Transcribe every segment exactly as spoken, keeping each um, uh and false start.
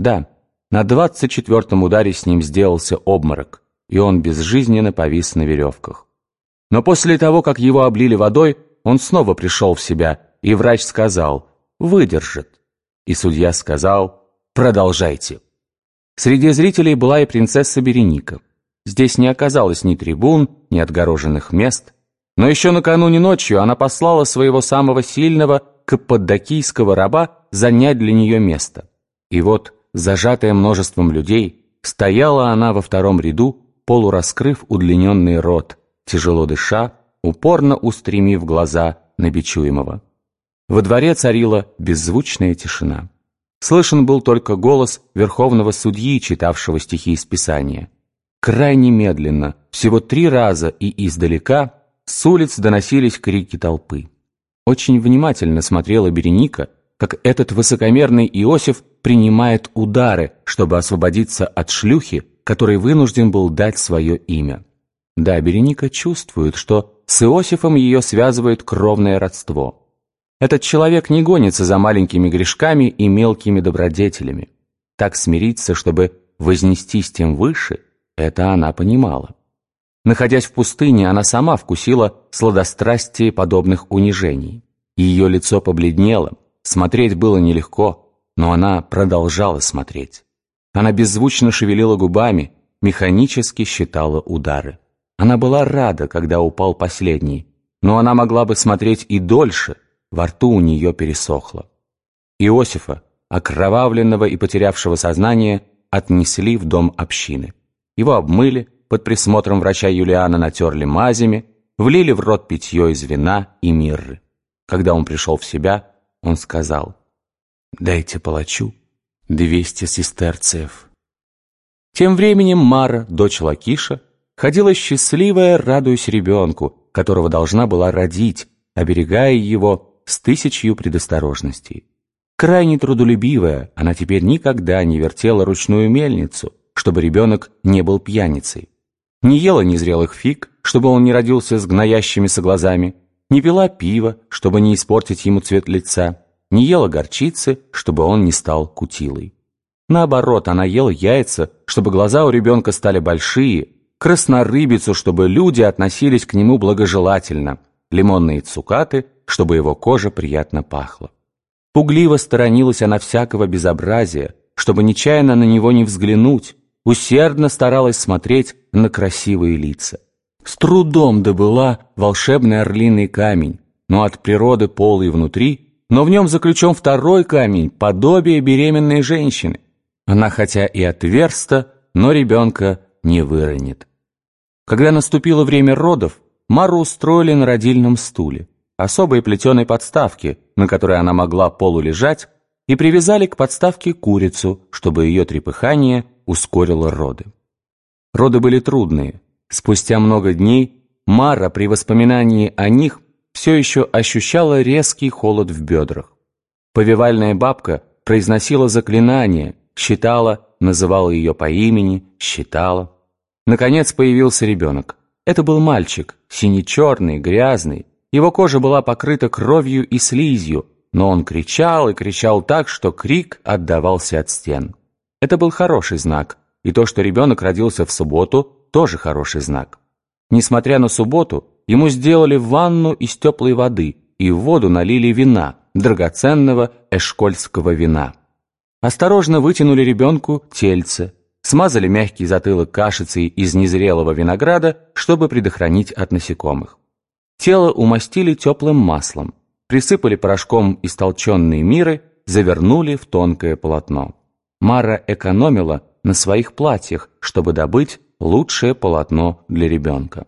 Да, на двадцать четвертом ударе с ним сделался обморок, и он безжизненно повис на веревках. Но после того, как его облили водой, он снова пришел в себя, и врач сказал «выдержит». И судья сказал «продолжайте». Среди зрителей была и принцесса Береника. Здесь не оказалось ни трибун, ни отгороженных мест. Но еще накануне ночью она послала своего самого сильного каппадокийского раба занять для нее место. И вот, зажатая множеством людей, стояла она во втором ряду, полураскрыв удлиненный рот, тяжело дыша, упорно устремив глаза на бичуемого. Во дворе царила беззвучная тишина. Слышен был только голос верховного судьи, читавшего стихи из Писания. Крайне медленно, всего три раза и издалека, с улиц доносились крики толпы. Очень внимательно смотрела Береника, как этот высокомерный Иосиф принимает удары, чтобы освободиться от шлюхи, которой вынужден был дать свое имя. Да, Береника чувствует, что с Иосифом ее связывает кровное родство. Этот человек не гонится за маленькими грешками и мелкими добродетелями. Так смириться, чтобы вознестись тем выше, это она понимала. Находясь в пустыне, она сама вкусила сладострастие подобных унижений. Ее лицо побледнело, смотреть было нелегко, но она продолжала смотреть. Она беззвучно шевелила губами, механически считала удары. Она была рада, когда упал последний, но она могла бы смотреть и дольше, во рту у нее пересохло. Иосифа, окровавленного и потерявшего сознание, отнесли в дом общины. Его обмыли, под присмотром врача Юлиана натерли мазями, влили в рот питье из вина и мирры. Когда он пришел в себя, он сказал: «Дайте палачу двести сестерциев». Тем временем Мара, дочь Лакиша, ходила счастливая, радуясь ребенку, которого должна была родить, оберегая его с тысячью предосторожностей. Крайне трудолюбивая, она теперь никогда не вертела ручную мельницу, чтобы ребенок не был пьяницей. Не ела незрелых фиг, чтобы он не родился с гноящимися глазами, не пила пива, чтобы не испортить ему цвет лица, не ела горчицы, чтобы он не стал кутилой. Наоборот, она ела яйца, чтобы глаза у ребенка стали большие, краснорыбицу, чтобы люди относились к нему благожелательно, лимонные цукаты, чтобы его кожа приятно пахла. Пугливо сторонилась она всякого безобразия, чтобы нечаянно на него не взглянуть, усердно старалась смотреть на красивые лица. С трудом добыла волшебный орлиный камень, но от природы полый внутри, но в нем заключен второй камень, подобие беременной женщины. Она хотя и отверста, но ребенка не выронит. Когда наступило время родов, Мару устроили на родильном стуле, особой плетеной подставке, на которой она могла полулежать, и привязали к подставке курицу, чтобы ее трепыхание ускорило роды. Роды были трудные. Спустя много дней Мара при воспоминании о них все еще ощущала резкий холод в бедрах. Повивальная бабка произносила заклинания, считала, называла ее по имени, считала. Наконец появился ребенок. Это был мальчик, сине-черный, грязный. Его кожа была покрыта кровью и слизью, но он кричал и кричал так, что крик отдавался от стен. Это был хороший знак, и то, что ребенок родился в субботу, тоже хороший знак. Несмотря на субботу, ему сделали ванну из теплой воды, и в воду налили вина, драгоценного эшкольского вина. Осторожно вытянули ребенку тельце, смазали мягкий затылок кашицей из незрелого винограда, чтобы предохранить от насекомых. Тело умастили теплым маслом, присыпали порошком истолченные миры, завернули в тонкое полотно. Мара экономила на своих платьях, чтобы добыть лучшее полотно для ребенка.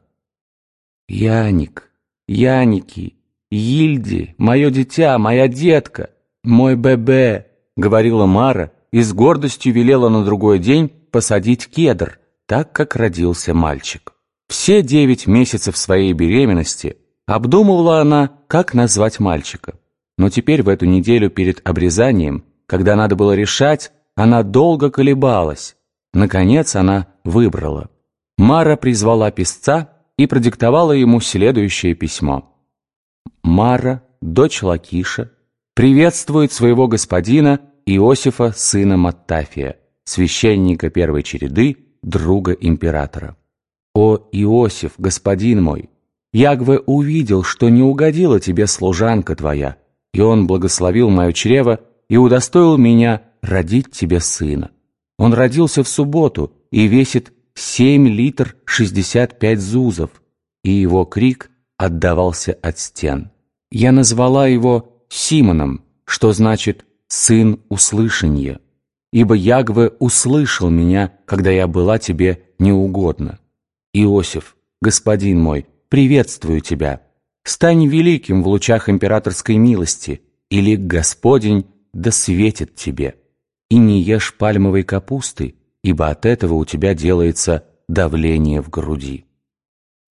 «Яник, Яники, Йильди, мое дитя, моя детка, мой бебе», — говорила Мара и с гордостью велела на другой день посадить кедр, так как родился мальчик. Все девять месяцев своей беременности обдумывала она, как назвать мальчика. Но теперь в эту неделю перед обрезанием, когда надо было решать, она долго колебалась. Наконец она выбрала. Мара призвала писца и продиктовала ему следующее письмо. «Мара, дочь Лакиша, приветствует своего господина Иосифа, сына Маттафия, священника первой череды, друга императора. «О, Иосиф, господин мой, Ягве увидел, что не угодила тебе служанка твоя, и он благословил мое чрево и удостоил меня родить тебе сына. Он родился в субботу и весит семь литр шестьдесят пять зузов, и его крик отдавался от стен. Я назвала его Симоном, что значит «сын услышанья», ибо Ягве услышал меня, когда я была тебе неугодна. Иосиф, господин мой, приветствую тебя. Стань великим в лучах императорской милости, и лик Господень да светит тебе. И не ешь пальмовой капусты, ибо от этого у тебя делается давление в груди».